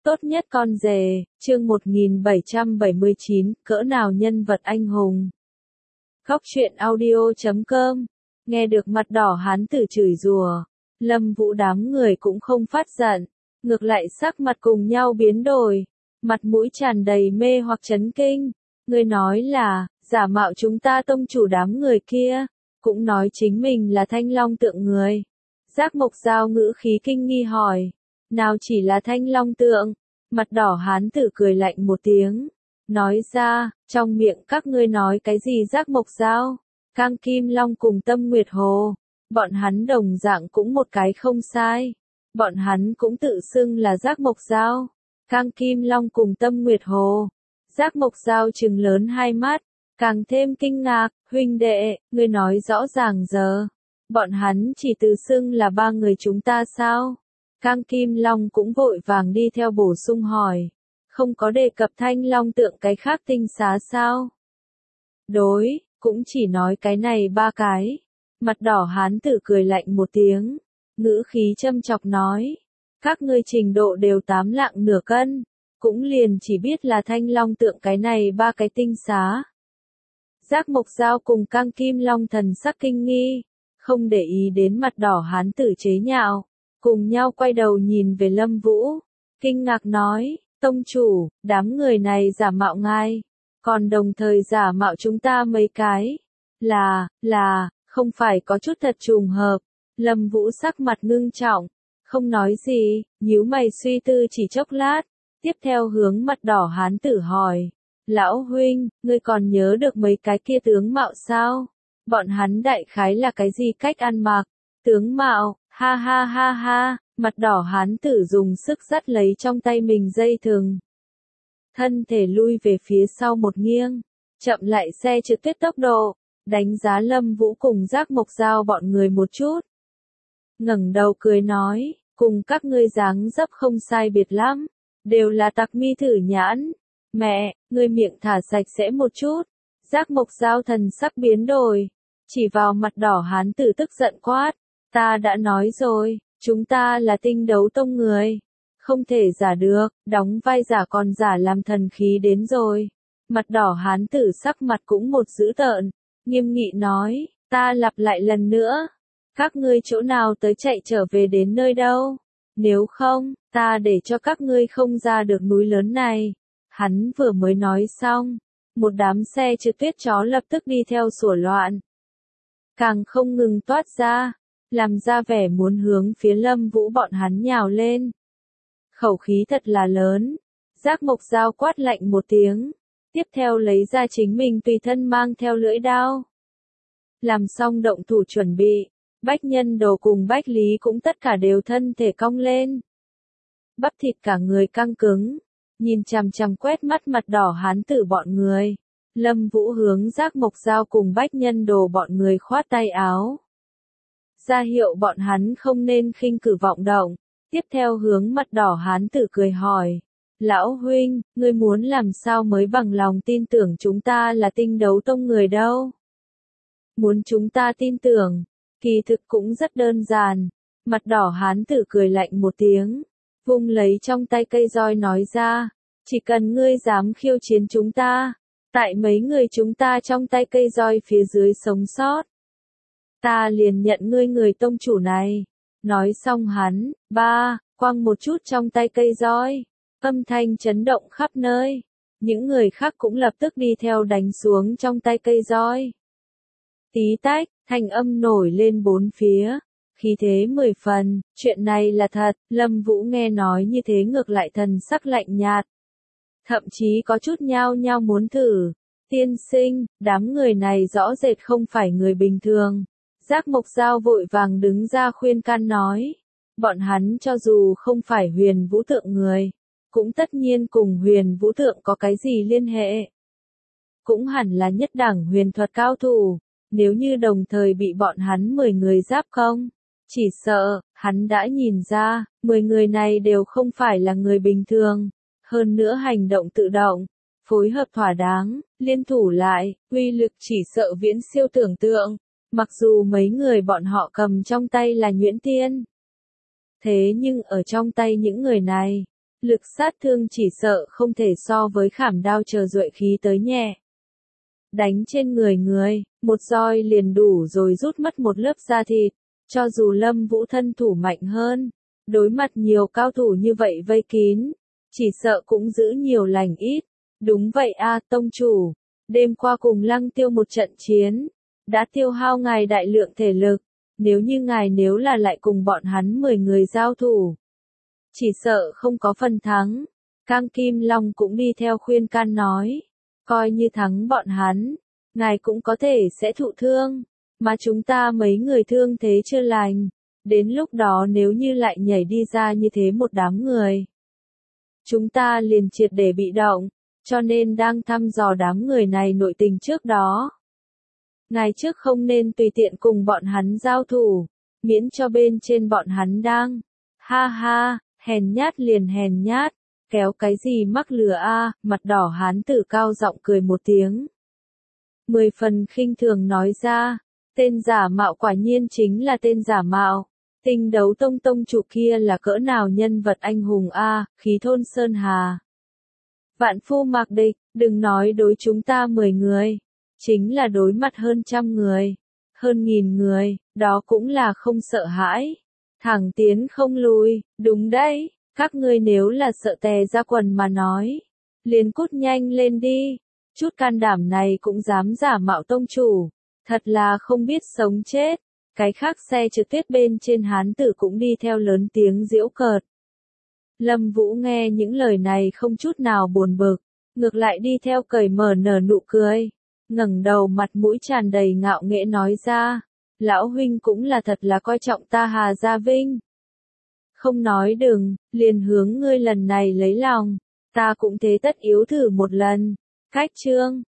Tốt nhất con rể, chương 1779, cỡ nào nhân vật anh hùng. Góc truyện audio.com, nghe được mặt đỏ hán tử chửi rủa, Lâm Vũ đám người cũng không phát giận, ngược lại sắc mặt cùng nhau biến đổi, mặt mũi tràn đầy mê hoặc chấn kinh. Người nói là, giả mạo chúng ta tông chủ đám người kia, cũng nói chính mình là Thanh Long tượng người. Giác Mộc Dao ngữ khí kinh nghi hỏi, nào chỉ là Thanh Long tượng. Mặt đỏ hán tử cười lạnh một tiếng, nói ra, trong miệng các ngươi nói cái gì Giác Mộc Dao, Cang Kim Long cùng Tâm Nguyệt Hồ, bọn hắn đồng dạng cũng một cái không sai, bọn hắn cũng tự xưng là Giác Mộc Dao, Cang Kim Long cùng Tâm Nguyệt Hồ. Giác Mộc Dao trừng lớn hai mắt, càng thêm kinh ngạc, huynh đệ, ngươi nói rõ ràng giờ, bọn hắn chỉ tự xưng là ba người chúng ta sao? Cang Kim Long cũng vội vàng đi theo bổ sung hỏi, không có đề cập Thanh Long tượng cái khác tinh xá sao? Đối, cũng chỉ nói cái này ba cái. Mặt đỏ hán tử cười lạnh một tiếng, ngữ khí châm chọc nói, các ngươi trình độ đều 8 lạng nửa cân, cũng liền chỉ biết là Thanh Long tượng cái này ba cái tinh xá. Giác Mộc Dao cùng Cang Kim Long thần sắc kinh nghi, không để ý đến mặt đỏ hán tử chế nhạo. Cùng nhau quay đầu nhìn về Lâm Vũ, kinh ngạc nói, tông chủ, đám người này giả mạo ngài, còn đồng thời giả mạo chúng ta mấy cái, là, không phải có chút thật trùng hợp. Lâm Vũ sắc mặt ngưng trọng, không nói gì, nhíu mày suy tư chỉ chốc lát, tiếp theo hướng mặt đỏ hán tử hỏi, lão huynh, ngươi còn nhớ được mấy cái kia tướng mạo sao? Bọn hắn đại khái là cái gì cách ăn mặc? Tướng mạo, ha ha ha ha, mặt đỏ hán tử dùng sức dắt lấy trong tay mình dây thừng. Thân thể lui về phía sau một nghiêng, chậm lại xe trượt tuyết tốc độ, đánh giá Lâm Vũ cùng Giác Mộc Dao bọn người một chút. Ngẩng đầu cười nói, cùng các ngươi dáng dấp không sai biệt lắm, đều là tặc mi thử nhãn. Mẹ, ngươi miệng thả sạch sẽ một chút. Giác Mộc Dao thần sắc biến đổi, chỉ vào mặt đỏ hán tử tức giận quát. Ta đã nói rồi, chúng ta là Tinh Đấu Tông người. Không thể giả được, đóng vai giả còn giả làm thần khí đến rồi. Mặt đỏ hán tử sắc mặt cũng một dữ tợn, nghiêm nghị nói, ta lặp lại lần nữa. Các ngươi chỗ nào tới chạy trở về đến nơi đâu? Nếu không, ta để cho các ngươi không ra được núi lớn này. Hắn vừa mới nói xong, một đám xe trượt tuyết chó lập tức đi theo sủa loạn. Càng không ngừng toát ra, làm ra vẻ muốn hướng phía Lâm Vũ bọn hắn nhào lên. Khẩu khí thật là lớn, Giác Mộc Dao quát lạnh một tiếng, tiếp theo lấy ra chính mình tùy thân mang theo lưỡi đao. Làm xong động thủ chuẩn bị, Bách Nhân Đồ cùng Bách Lý cũng tất cả đều thân thể cong lên. Bắp thịt cả người căng cứng, nhìn chằm chằm quét mắt mặt đỏ hán tử bọn người. Lâm Vũ hướng Giác Mộc Dao cùng Bách Nhân Đồ bọn người khoát tay áo, ra hiệu bọn hắn không nên khinh cử vọng động, tiếp theo hướng mặt đỏ hán tử cười hỏi, lão huynh, ngươi muốn làm sao mới bằng lòng tin tưởng chúng ta là Tinh Đấu Tông người đâu? Muốn chúng ta tin tưởng, kỳ thực cũng rất đơn giản. Mặt đỏ hán tử cười lạnh một tiếng, vung lấy trong tay cây roi nói ra, chỉ cần ngươi dám khiêu chiến chúng ta, tại mấy người chúng ta trong tay cây roi phía dưới sống sót, ta liền nhận ngươi người tông chủ này. Nói xong hắn, quăng một chút trong tay cây roi, âm thanh chấn động khắp nơi. Những người khác cũng lập tức đi theo đánh xuống trong tay cây roi. Tí tách, thanh âm nổi lên bốn phía, khí thế 10 phần, chuyện này là thật. Lâm Vũ nghe nói như thế ngược lại thần sắc lạnh nhạt, thậm chí có chút nhao nhao muốn thử. Tiên sinh, đám người này rõ rệt không phải người bình thường. Giác Mộc Dao vội vàng đứng ra khuyên can nói, bọn hắn cho dù không phải Huyền Vũ Tượng người, cũng tất nhiên cùng Huyền Vũ Tượng có cái gì liên hệ. Cũng hẳn là nhất đẳng huyền thuật cao thủ, nếu như đồng thời bị bọn hắn 10 người giáp công, chỉ sợ, hắn đã nhìn ra, 10 người này đều không phải là người bình thường, hơn nữa hành động tự động, phối hợp thỏa đáng, liên thủ lại, uy lực chỉ sợ viễn siêu tưởng tượng. Mặc dù mấy người bọn họ cầm trong tay là nhuyễn tiên, thế nhưng ở trong tay những người này, Lực sát thương chỉ sợ không thể so với khảm đao chờ duệ khí tới nhẹ. Đánh trên người người, một roi liền đủ rồi rút mất một lớp da thịt. Cho dù Lâm Vũ thân thủ mạnh hơn, đối mặt nhiều cao thủ như vậy vây kín, chỉ sợ cũng giữ nhiều lành ít. Đúng vậy a, tông chủ, đêm qua cùng Lăng Tiêu một trận chiến, đã tiêu hao ngài đại lượng thể lực, nếu như ngài là lại cùng bọn hắn 10 người giao thủ, chỉ sợ không có phần thắng. Cang Kim Long cũng đi theo khuyên can nói, coi như thắng bọn hắn, ngài cũng có thể sẽ thụ thương, mà chúng ta mấy người thương thế chưa lành, đến lúc đó nếu như lại nhảy đi ra như thế một đám người, chúng ta liền triệt để bị động, cho nên đang thăm dò đám người này nội tình trước đó. Ngài trước không nên tùy tiện cùng bọn hắn giao thủ, miễn cho bên trên bọn hắn đang, ha ha, hèn nhát liền hèn nhát, kéo cái gì mắc lừa a, mặt đỏ hán tử cao giọng cười một tiếng. 10 phần khinh thường nói ra, tên giả mạo quả nhiên chính là tên giả mạo, Tinh Đấu Tông tông chủ kia là cỡ nào nhân vật anh hùng a, khí thôn sơn hà. Vạn phu mạc địch, đừng nói đối chúng ta 10 người, chính là đối mặt hơn trăm người, hơn nghìn người, đó cũng là không sợ hãi. Thẳng tiến không lùi, đúng đấy, các ngươi nếu là sợ tè ra quần mà nói, liền cút nhanh lên đi, chút can đảm này cũng dám giả mạo tông chủ, thật là không biết sống chết. Cái khác xe trực tiếp bên trên hán tử cũng đi theo lớn tiếng giễu cợt. Lâm Vũ nghe những lời này không chút nào buồn bực, ngược lại đi theo cởi mở nở nụ cười, ngẩng đầu mặt mũi tràn đầy ngạo nghễ nói ra, lão huynh cũng là thật là coi trọng ta Hà Gia Vinh. Không nói đừng, liền hướng ngươi lần này lấy lòng, ta cũng thế tất yếu thử một lần. Cách chương